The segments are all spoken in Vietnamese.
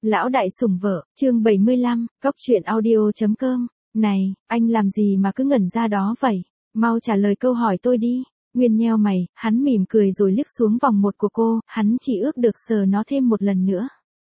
Lão đại sủng vợ, chương 75, Cóc truyện audio.com. Này, anh làm gì mà cứ ngẩn ra đó vậy? Mau trả lời câu hỏi tôi đi. Nguyên nheo mày, hắn mỉm cười rồi liếc xuống vòng một của cô, hắn chỉ ước được sờ nó thêm một lần nữa.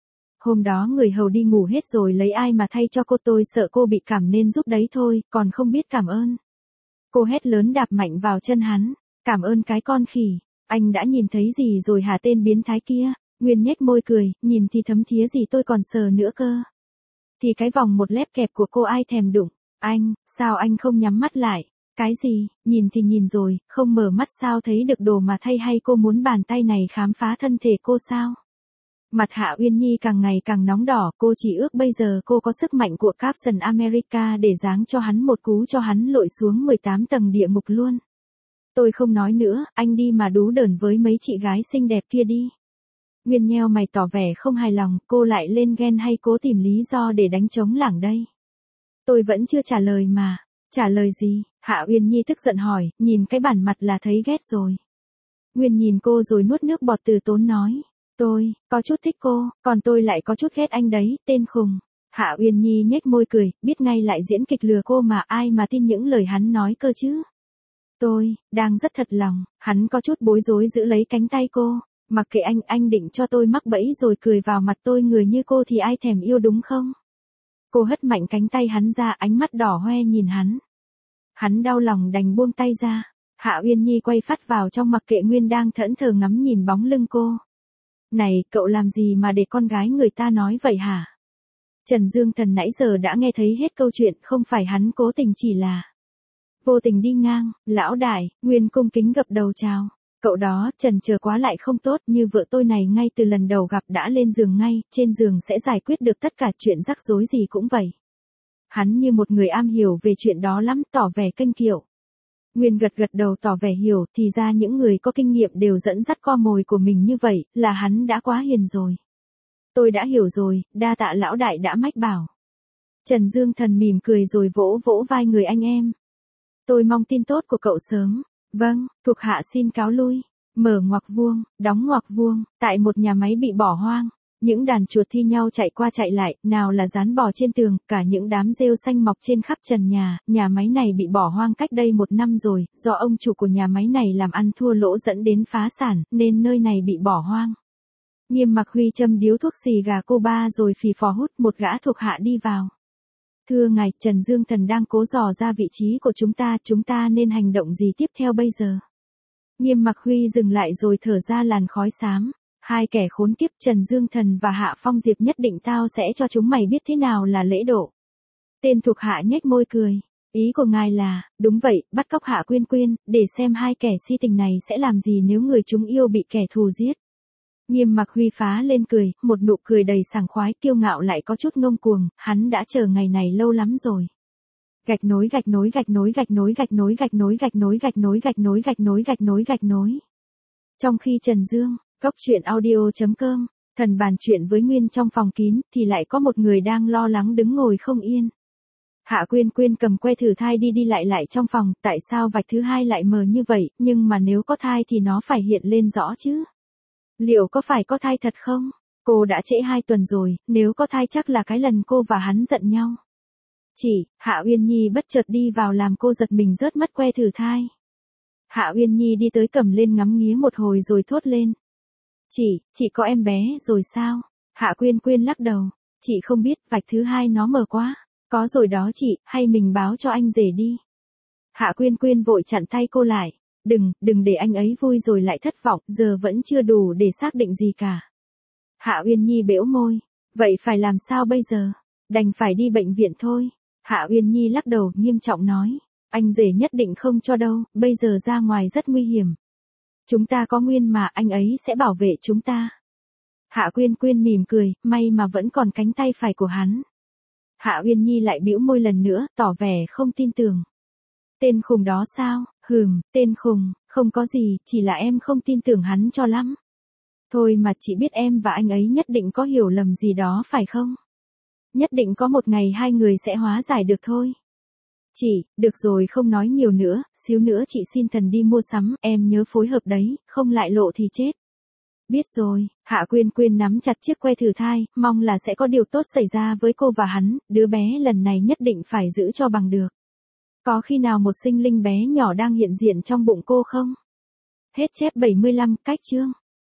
Hôm đó người hầu đi ngủ hết rồi lấy ai mà thay cho cô, tôi sợ cô bị cảm nên giúp đấy thôi, còn không biết cảm ơn. Cô hét lớn đạp mạnh vào chân hắn. Cảm ơn cái con khỉ, anh đã nhìn thấy gì rồi hả tên biến thái kia? Nguyên nhếch môi cười, nhìn thì thấm thía gì tôi còn sờ nữa cơ. Thì cái vòng một lép kẹp của cô ai thèm đụng, anh, sao anh không nhắm mắt lại? Cái gì, nhìn thì nhìn rồi, không mở mắt sao thấy được đồ mà thay, hay cô muốn bàn tay này khám phá thân thể cô sao? Mặt Hạ Uyên Nhi càng ngày càng nóng đỏ, cô chỉ ước bây giờ cô có sức mạnh của Captain America để giáng cho hắn một cú cho hắn lội xuống 18 tầng địa ngục luôn. Tôi không nói nữa, anh đi mà đú đờn với mấy chị gái xinh đẹp kia đi. Nguyên nheo mày tỏ vẻ không hài lòng, cô lại lên ghen hay cố tìm lý do để đánh trống lảng đây? Tôi vẫn chưa trả lời mà. Trả lời gì? Hạ Uyên Nhi tức giận hỏi, nhìn cái bản mặt là thấy ghét rồi. Nguyên nhìn cô rồi nuốt nước bọt từ tốn nói. Tôi, có chút thích cô, còn tôi lại có chút ghét anh đấy, tên khùng. Hạ Uyên Nhi nhếch môi cười, biết ngay lại diễn kịch lừa cô mà ai mà tin những lời hắn nói cơ chứ. Tôi, đang rất thật lòng, hắn có chút bối rối giữ lấy cánh tay cô. Mặc kệ anh định cho tôi mắc bẫy rồi cười vào mặt tôi, người như cô thì ai thèm yêu đúng không? Cô hất mạnh cánh tay hắn ra, ánh mắt đỏ hoe nhìn hắn. Hắn đau lòng đành buông tay ra. Hạ Uyên Nhi quay phát vào trong mặc kệ Nguyên đang thẫn thờ ngắm nhìn bóng lưng cô. Này, cậu làm gì mà để con gái người ta nói vậy hả? Trần Dương Thần nãy giờ đã nghe thấy hết câu chuyện, không phải hắn cố tình, chỉ là vô tình đi ngang. Lão đại, Nguyên cung kính gập đầu chào. Cậu đó, trần chờ quá lại không tốt, như vợ tôi này ngay từ lần đầu gặp đã lên giường ngay, trên giường sẽ giải quyết được tất cả chuyện rắc rối gì cũng vậy. Hắn như một người am hiểu về chuyện đó lắm, tỏ vẻ kênh kiệu. Nguyên gật đầu tỏ vẻ hiểu, thì ra những người có kinh nghiệm đều dẫn dắt co mồi của mình như vậy, là hắn đã quá hiền rồi. Tôi đã hiểu rồi, đa tạ lão đại đã mách bảo. Trần Dương Thần mỉm cười rồi vỗ vỗ vai người anh em. Tôi mong tin tốt của cậu sớm. Vâng, thuộc hạ xin cáo lui. Mở ngoặc vuông, đóng ngoặc vuông, tại một nhà máy bị bỏ hoang. Những đàn chuột thi nhau chạy qua chạy lại, nào là dán bò trên tường, cả những đám rêu xanh mọc trên khắp trần nhà máy này bị bỏ hoang cách đây 1 năm rồi, do ông chủ của nhà máy này làm ăn thua lỗ dẫn đến phá sản, nên nơi này bị bỏ hoang. Nghiêm Mặc Huy châm điếu thuốc xì gà Cuba rồi phì phò hút, một gã thuộc hạ đi vào. Thưa ngài, Trần Dương Thần đang cố dò ra vị trí của chúng ta nên hành động gì tiếp theo bây giờ? Nghiêm Mặc Huy dừng lại rồi thở ra làn khói xám. Hai kẻ khốn kiếp Trần Dương Thần và Hạ Phong Diệp, nhất định tao sẽ cho chúng mày biết thế nào là lễ độ. Tên thuộc hạ nhếch môi cười. Ý của ngài là, đúng vậy, bắt cóc Hạ Quyên Quyên, để xem hai kẻ si tình này sẽ làm gì nếu người chúng yêu bị kẻ thù giết. Nghiêm Mặc Huy phá lên cười, một nụ cười đầy sảng khoái, kiêu ngạo lại có chút ngông cuồng, hắn đã chờ ngày này lâu lắm rồi. Gạch nối. Trong khi Trần Dương, Cóc truyện audio.com, thần bàn chuyện với Nguyên trong phòng kín, thì lại có một người đang lo lắng đứng ngồi không yên. Hạ Quyên Quyên cầm que thử thai đi lại trong phòng, tại sao vạch thứ hai lại mờ như vậy, nhưng mà nếu có thai thì nó phải hiện lên rõ chứ. Liệu có phải có thai thật không? Cô đã trễ 2 tuần rồi, nếu có thai chắc là cái lần cô và hắn giận nhau. Hạ Uyên Nhi bất chợt đi vào làm cô giật mình rớt mất que thử thai. Hạ Uyên Nhi đi tới cầm lên ngắm nghía một hồi rồi thốt lên. Chị có em bé rồi sao? Hạ Quyên Quyên lắc đầu. Chị không biết, vạch thứ hai nó mờ quá. Có rồi đó chị, hay mình báo cho anh rể đi. Hạ Quyên Quyên vội chặn tay cô lại. Đừng để anh ấy vui rồi lại thất vọng, giờ vẫn chưa đủ để xác định gì cả. Hạ Uyên Nhi bẽo môi. Vậy phải làm sao bây giờ? Đành phải đi bệnh viện thôi. Hạ Uyên Nhi lắc đầu, nghiêm trọng nói. Anh rể nhất định không cho đâu, bây giờ ra ngoài rất nguy hiểm. Chúng ta có Nguyên mà, anh ấy sẽ bảo vệ chúng ta. Hạ Quyên Quyên mỉm cười, may mà vẫn còn cánh tay phải của hắn. Hạ Uyên Nhi lại bĩu môi lần nữa, tỏ vẻ không tin tưởng. Tên khùng đó sao? Tên khùng, không có gì, chỉ là em không tin tưởng hắn cho lắm. Thôi mà chị biết em và anh ấy nhất định có hiểu lầm gì đó phải không? Nhất định có một ngày hai người sẽ hóa giải được thôi. Được rồi không nói nhiều nữa, xíu nữa chị xin thần đi mua sắm, em nhớ phối hợp đấy, không lại lộ thì chết. Biết rồi, Hạ Quyên Quyên nắm chặt chiếc que thử thai, mong là sẽ có điều tốt xảy ra với cô và hắn, đứa bé lần này nhất định phải giữ cho bằng được. Có khi nào một sinh linh bé nhỏ đang hiện diện trong bụng cô không? Hết chép 75, cách chương.